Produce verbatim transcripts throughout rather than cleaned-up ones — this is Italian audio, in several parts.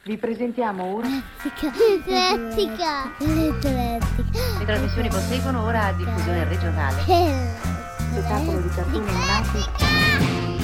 Vi presentiamo ora Elettrica. Elettrica. le trasmissioni proseguono ora a diffusione regionale. Spettacolo di cartoni animati.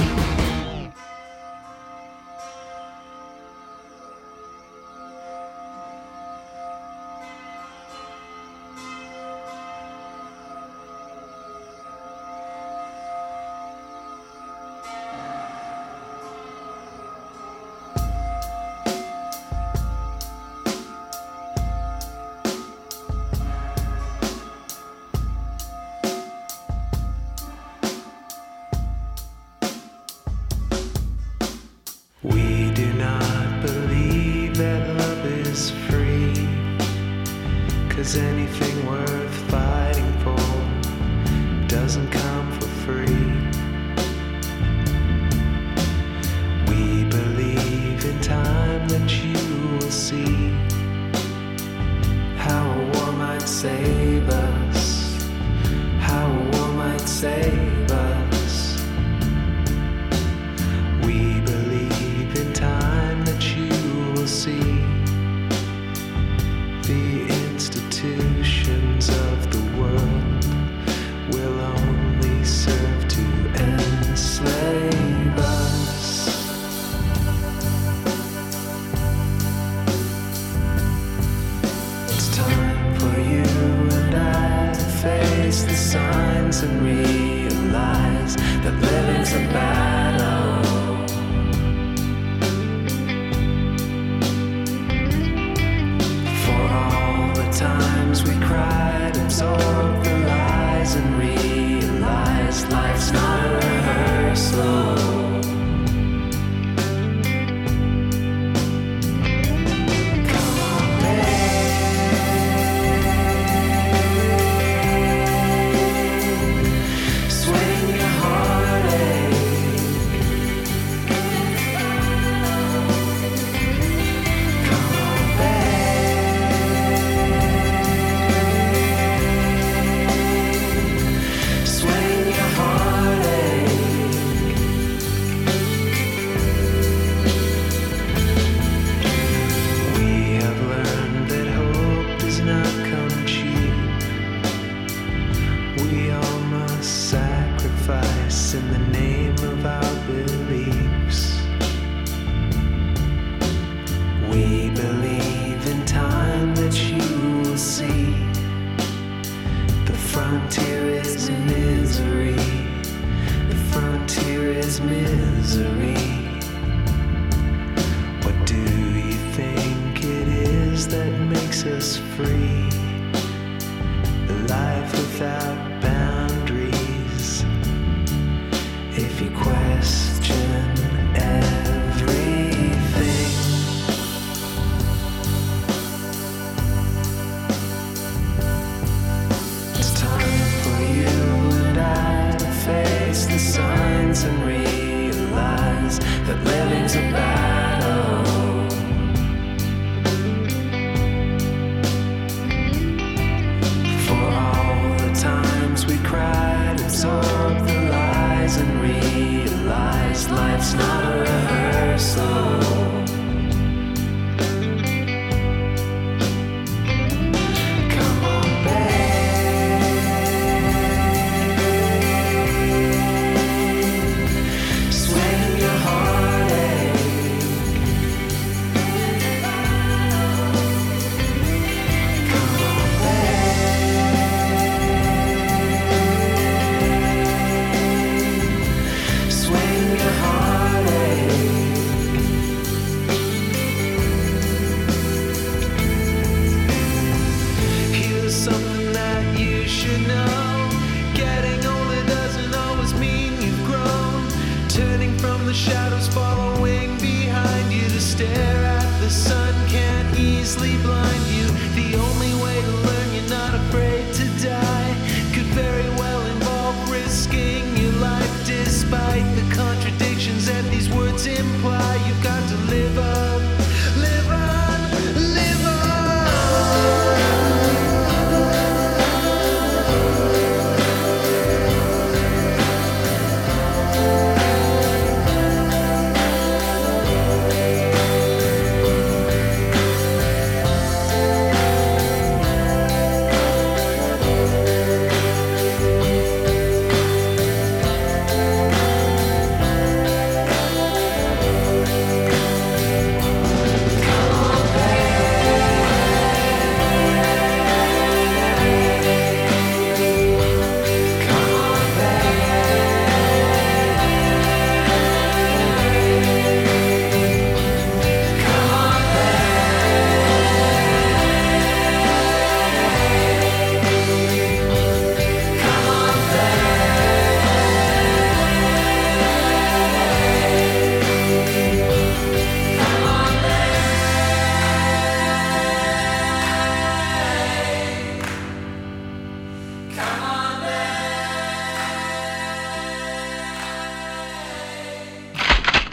We do not believe that love is free, 'cause anything worth fighting for doesn't come for free. We believe in time that you will see how a war might save us, how a war might save us. We believe in time that you will see the institutions of the world will only serve to enslave us. It's time for you and I to face the signs and realize that living's a battle. Times we cried, absorbed the lies, and realized life's not a rehearsal. Come on, babe, swing your heartache. Come on, in the name of our beliefs. We believe in time that you will see the frontier is misery, the frontier is misery. What do you think it is that makes us free? A life without boundaries. If you question everything, it's time for you and I to face the signs and realize that living's a battle. For all the times we cried, absorbed the lies, and realize life's not a rehearsal. Come on, babe, swing your heartache. Come on, babe, swing your heartache. Here's something that you should know. Getting older doesn't always mean you've grown. Turning from the shadows, following behind you to stare at the sun can't easily blind you. The only way to learn you're not afraid to die could very well involve risking your life. Despite the contradictions that these words imply, you've got to live up, live on, live on.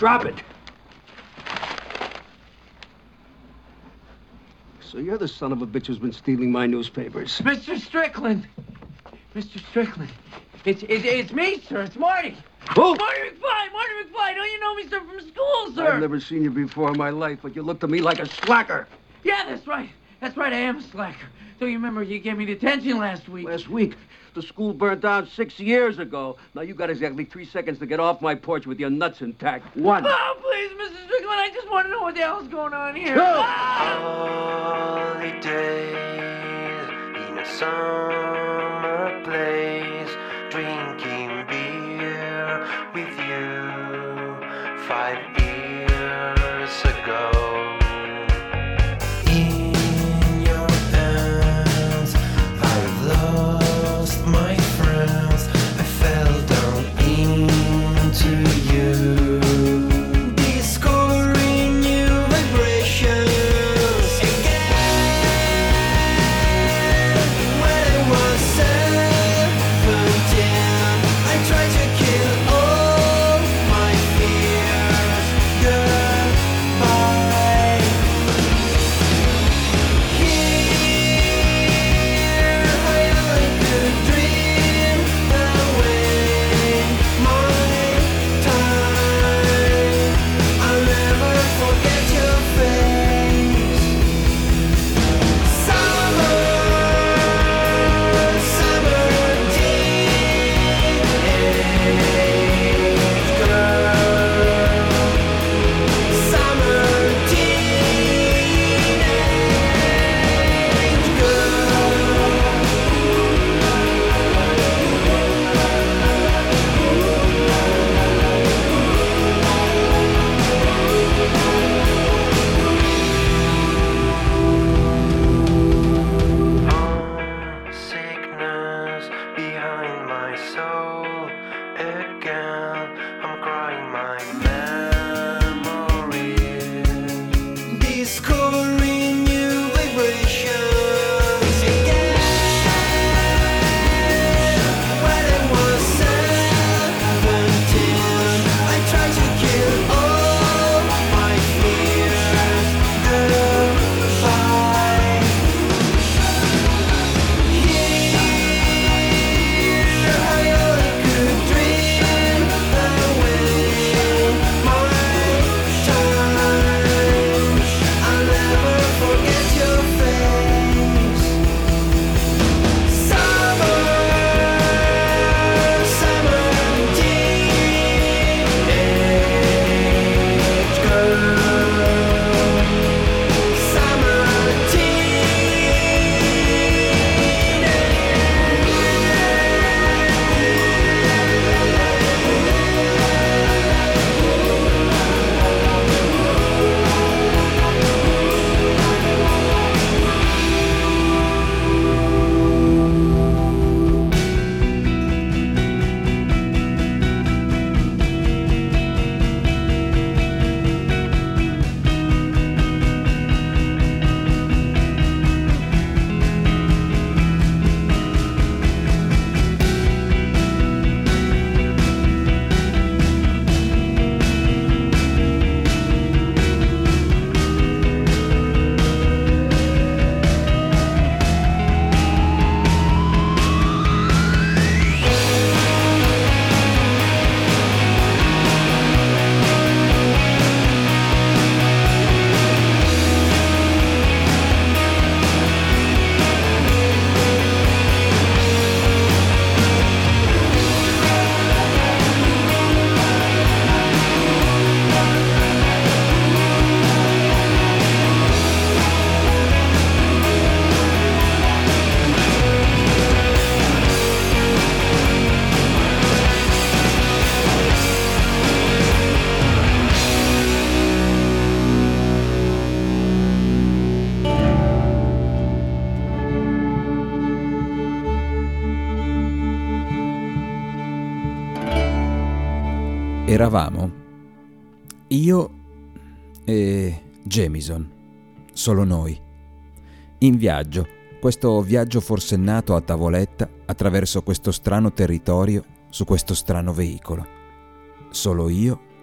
Drop it. So you're the son of a bitch who's been stealing my newspapers. Mister Strickland! Mister Strickland. It's, it's, it's me, sir. It's Marty. Who? Marty McFly! Marty McFly! Don't you know me, sir, from school, sir? I've never seen you before in my life, but you look to me like a slacker. Yeah, that's right. That's right, I am a slacker. Don't you remember you gave me detention last week? Last week? The school burned down six years ago. Now you got exactly three seconds to get off my porch with your nuts intact. One. Oh, please, Mister Strickland, I just want to know what the hell's going on here. Go! Ah! Holidays in a summer place, drinking beer with you five years ago. In your hands, I've lost my friends. I fell down into you, discovering new vibrations again. When I was seventeen, I tried to kill all my fears. Goodbye. Here I could dream away my time. I'll never forget your face. Summer, summer teenage girl. Summer teenage sickness behind my soul again. I'm crying my memories, discovering new vibrations again. When I was seventeen, I tried to kill all my fears. Goodbye. Here I could dream away my time. I'll never forget your face. Summer, summer teenage girl. Summer Eravamo io e Jamison, solo noi, in viaggio, questo viaggio forsennato a tavoletta attraverso questo strano territorio su questo strano veicolo. Solo io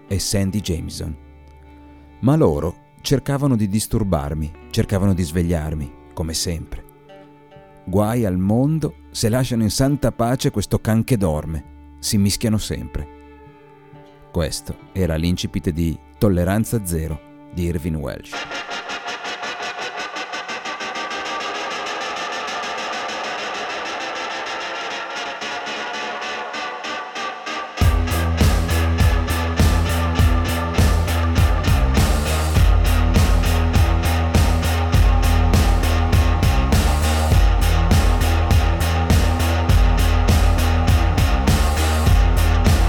e Sandy Jamieson. Ma loro cercavano di disturbarmi, cercavano di svegliarmi, come sempre. Guai al mondo se lasciano in santa pace questo can che dorme, si mischiano sempre. Questo era l'incipit di Tolleranza Zero di Irvine Welsh.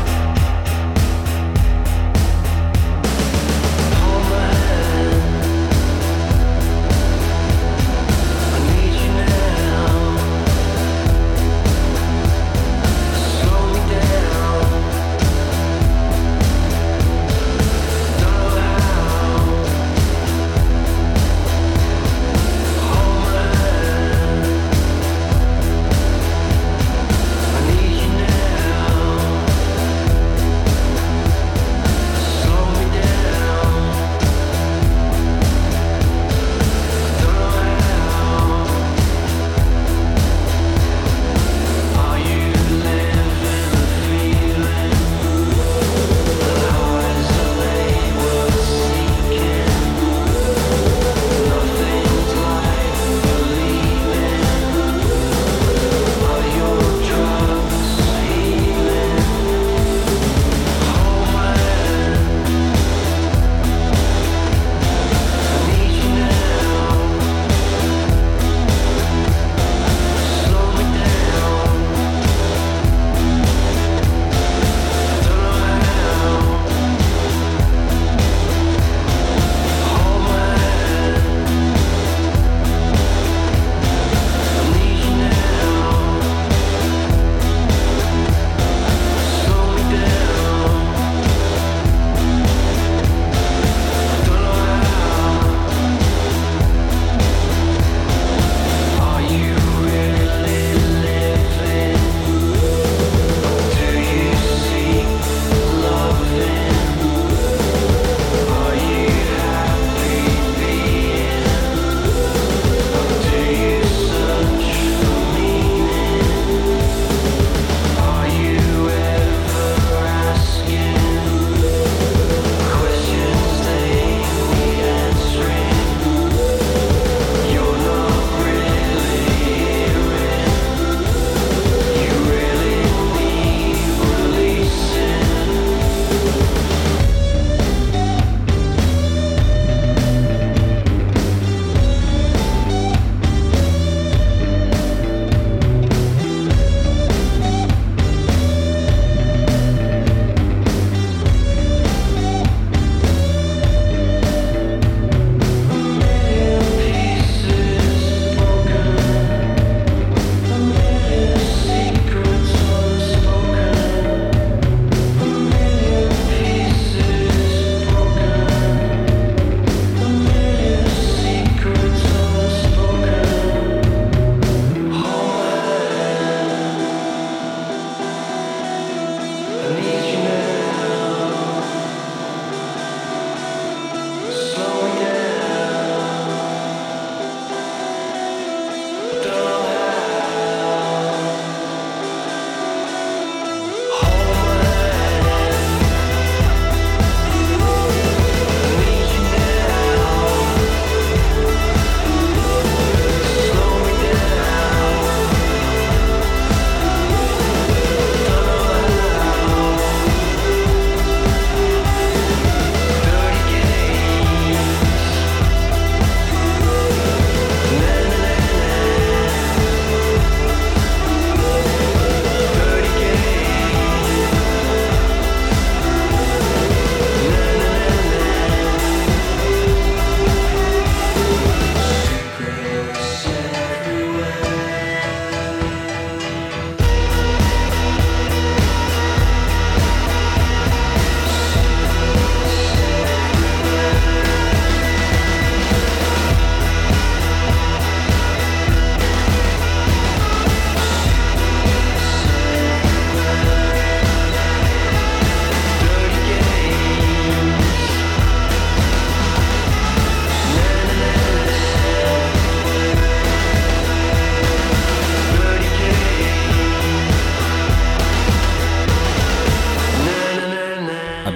Hold my hand.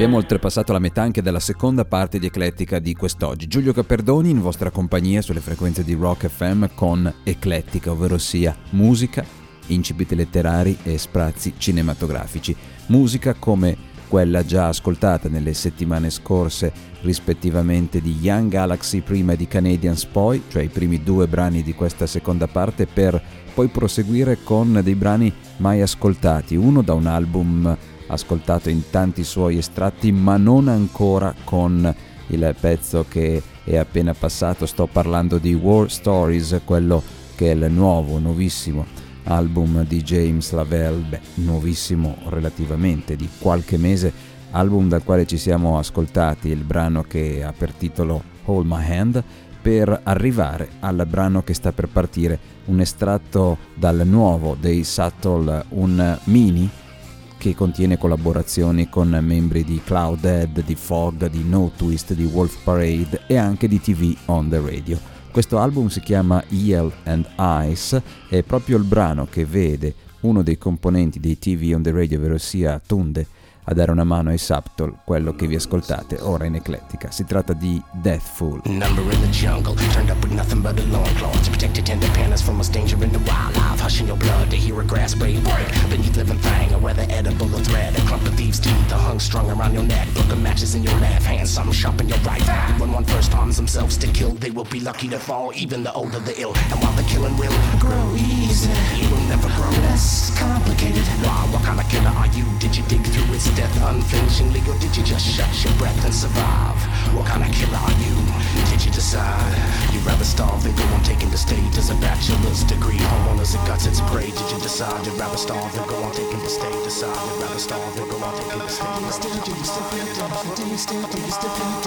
Abbiamo oltrepassato la metà anche della seconda parte di Eclettica di quest'oggi. Giulio Caperdoni in vostra compagnia sulle frequenze di Rock F M con Eclettica, ovvero sia musica, incipit letterari e sprazzi cinematografici. Musica come quella già ascoltata nelle settimane scorse rispettivamente di Young Galaxy prima e di Canadians poi, cioè i primi due brani di questa seconda parte, per poi proseguire con dei brani mai ascoltati, uno da un album ascoltato in tanti suoi estratti ma non ancora con il pezzo che è appena passato. Sto parlando di War Stories, quello che è il nuovo, nuovissimo album di James Lavelle, beh, nuovissimo relativamente, di qualche mese, album dal quale ci siamo ascoltati il brano che ha per titolo Hold My Hand, per arrivare al brano che sta per partire, un estratto dal nuovo dei Subtle, un mini che contiene collaborazioni con membri di Cloudhead, di Fog, di No Twist, di Wolf Parade e anche di T V on the Radio. Questo album si chiama Eel and Ice, è proprio il brano che vede uno dei componenti dei T V on the Radio, ovvero sia Tunde, a dare una mano ai Subtle, quello che vi ascoltate ora in Eclettica. Si tratta di Deathful. Number in the jungle, turned up with nothing but a loincloth to protect your tender pandas from most danger in the wildlife. Hushing your blood to hear a grass blade break beneath living thing, or whether edible or thread. A clump of thieves' teeth, a hung strung around your neck. Book of matches in your left hand, something sharp in your right. When one first arms themselves to kill, they will be lucky to fall, even the older the ill. And while the killing will grow easy, it will never grow less complicated. Wow, what kind of killer are you? Did you dig through its death unflinchingly, or did you just shut your breath and survive? What kind of killer are you? Did you decide you'd rather starve than go on taking the state as a bachelor's degree? Homeowners and guts its prey. Did you decide you'd rather starve than go on taking the state? Decide you'd rather starve than go on taking the state? Do you still, do you still feel death? Do you still, do you still feel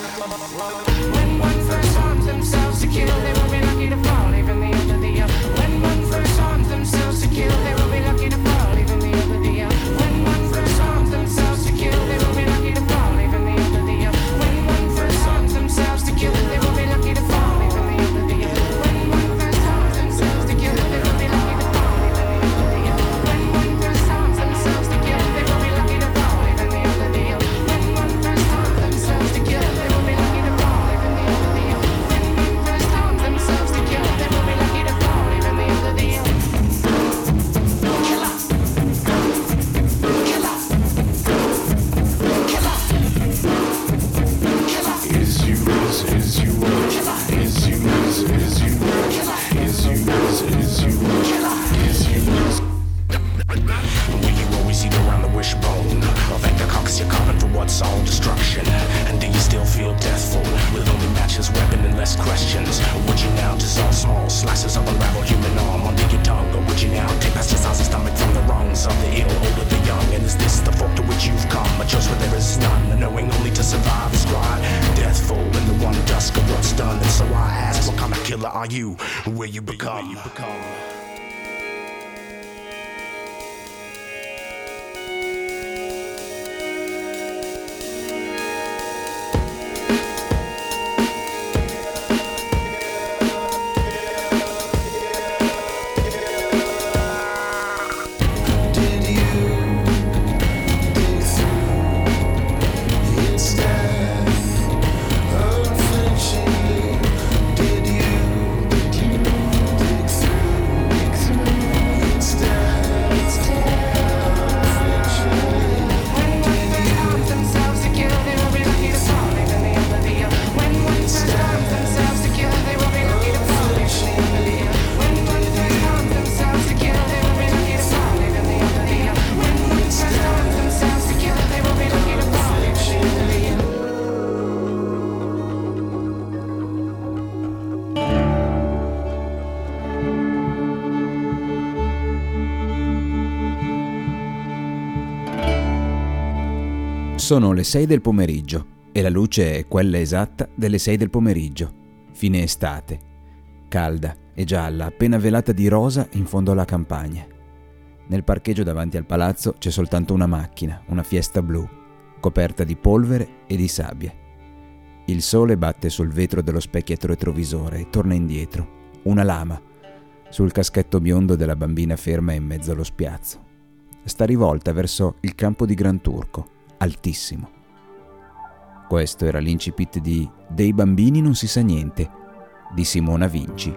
death? When one first arms themselves to kill, they will be lucky to fall, even the end of the year. When one first arms themselves to kill, they will be lucky to fall, even the end of the year. When one first arms themselves to kill, they will be lucky to fall, even the end of the year. When one first arms themselves to kill, they will be lucky to fall, even the end of the year. When one first arms themselves to kill, they will be lucky to fall, even the end of the year. When one first arms themselves to kill, they will be lucky to fall, even the end of the year. When one first arms themselves to kill, they will be lucky to fall, even the end of the year. When one first arms themselves to kill, they will be lucky to fall, even the end of the year. All destruction, and do you still feel deathful with only matches, weapon, and less questions? Or would you now dissolve small slices of unraveled human arm under your tongue? Or would you now take past your size and stomach from the wrongs of the ill, older the young? And is this the fork to which you've come? A choice where there is none, knowing only to survive is cry. Deathful in the one dusk of what's done. And so I ask, what kind of killer are you? Where you become? Where you become? Sono le sei del pomeriggio e la luce è quella esatta delle sei del pomeriggio. Fine estate, calda e gialla, appena velata di rosa in fondo alla campagna. Nel parcheggio davanti al palazzo c'è soltanto una macchina, una Fiesta blu, coperta di polvere e di sabbia. Il sole batte sul vetro dello specchietto retrovisore e torna indietro, una lama, sul caschetto biondo della bambina ferma in mezzo allo spiazzo. Sta rivolta verso il campo di Gran Turco, altissimo, Questo era l'incipit di Dei bambini non si sa niente di Simona Vinci.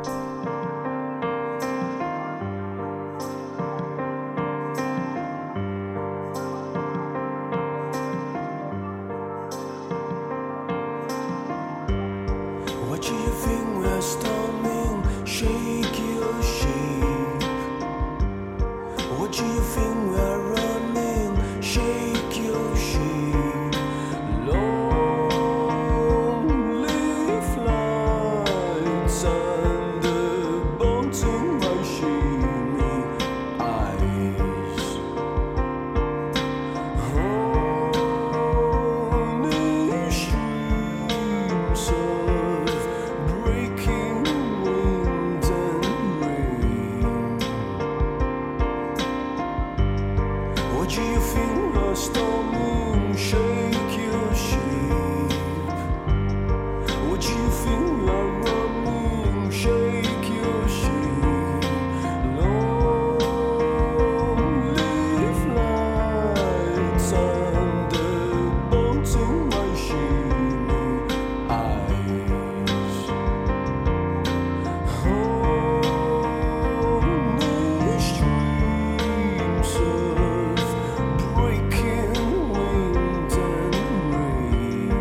What do you think we're storming? Shake your shape. What do you think we're running? Shake your shape. Lonely flights under bouncing my sheeny eyes. Honey streams of breaking wind and rain. What do you think are storming? Shake your shape. What do you think are running? Shake your shape. Lonely flights under bouncing my sheeny eyes. Honey streams of breaking wind and rain.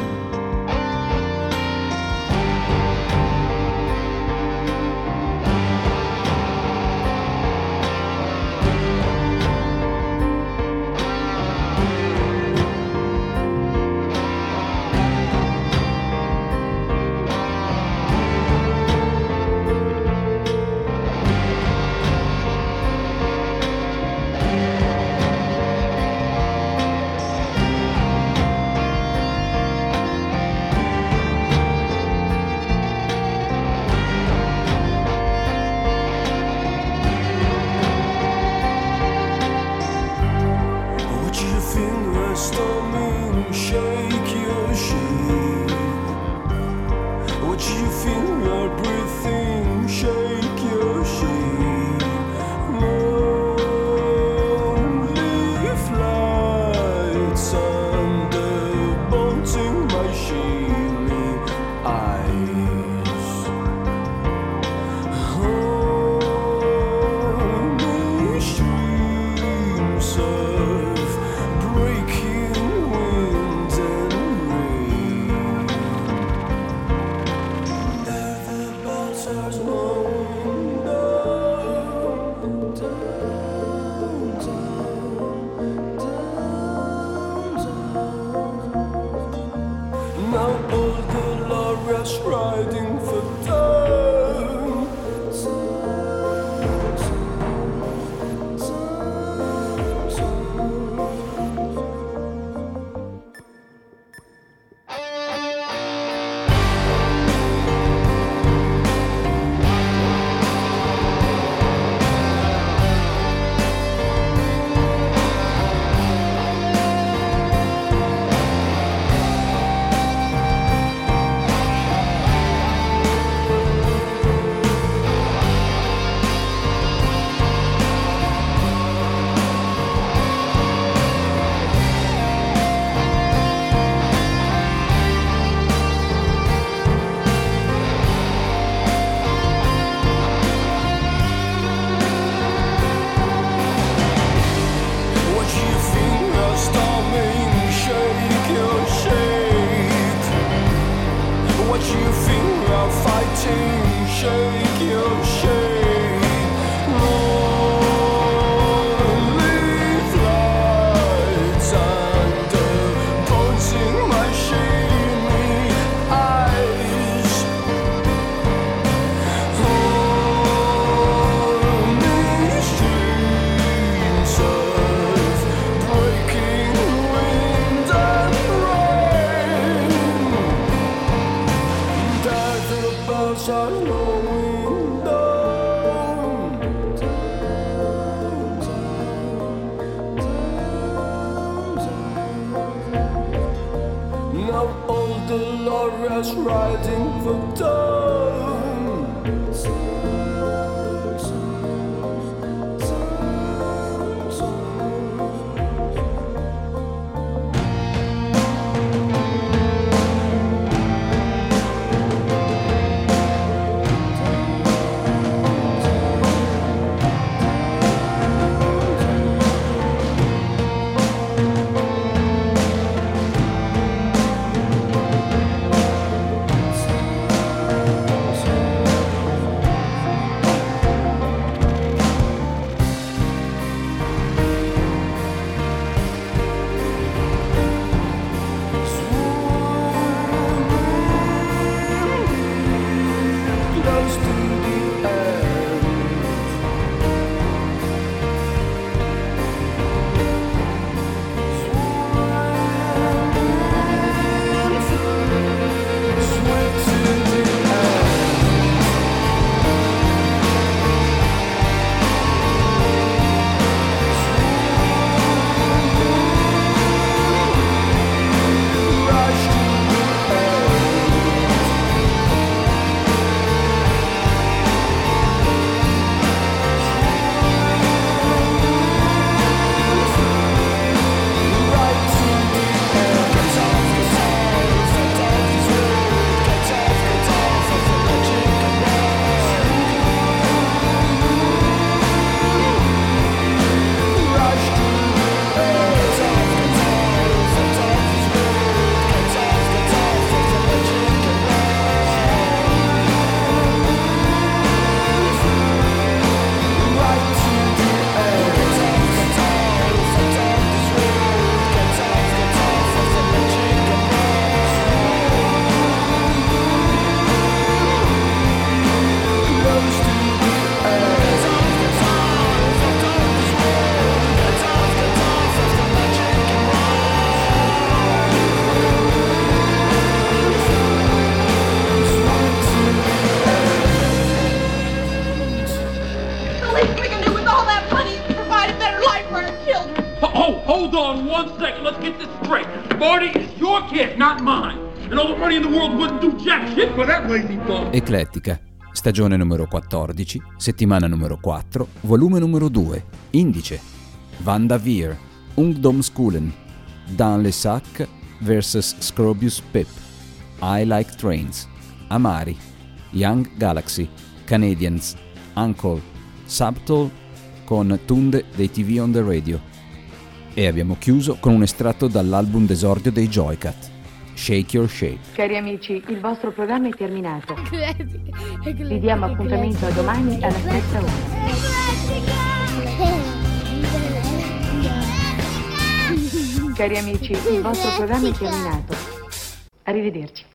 What do you think we're storming? Shake your shape. What do you think we're breathing? Shake your shape. Lonely flights under bouncing my sheeny eyes. Honey streams of breaking wind and rain. The bells are slowing down, down, down, down. Now all the laureates riding for time. What do you think are storming? Shake your shape. What do you think are fighting? Shake your shape. Lonely flights under bouncing my sheeny eyes. Honey streams of breaking wind and rain. That the bells are slowing down, down, down. Now all the laureates riding for time. Time, time, time. Marty is your kid, not mine. And all the money in the world wouldn't do jack shit for that lazy bum. Eclettica, stagione numero quattordici, settimana numero quattro, volume numero due, indice. Van der Veer, Ungdomsskolen, Dans le Sac versus Scrobius Pip, I Like Trains, Amari, Young Galaxy, Canadians, Uncle, Subtle con Tunde dei T V on the Radio. E abbiamo chiuso con un estratto dall'album d'esordio dei Joycat, Shake Your Shape. Cari amici, il vostro programma è terminato. Vi diamo appuntamento a domani alla stessa ora. Cari amici, il vostro programma è terminato. Arrivederci.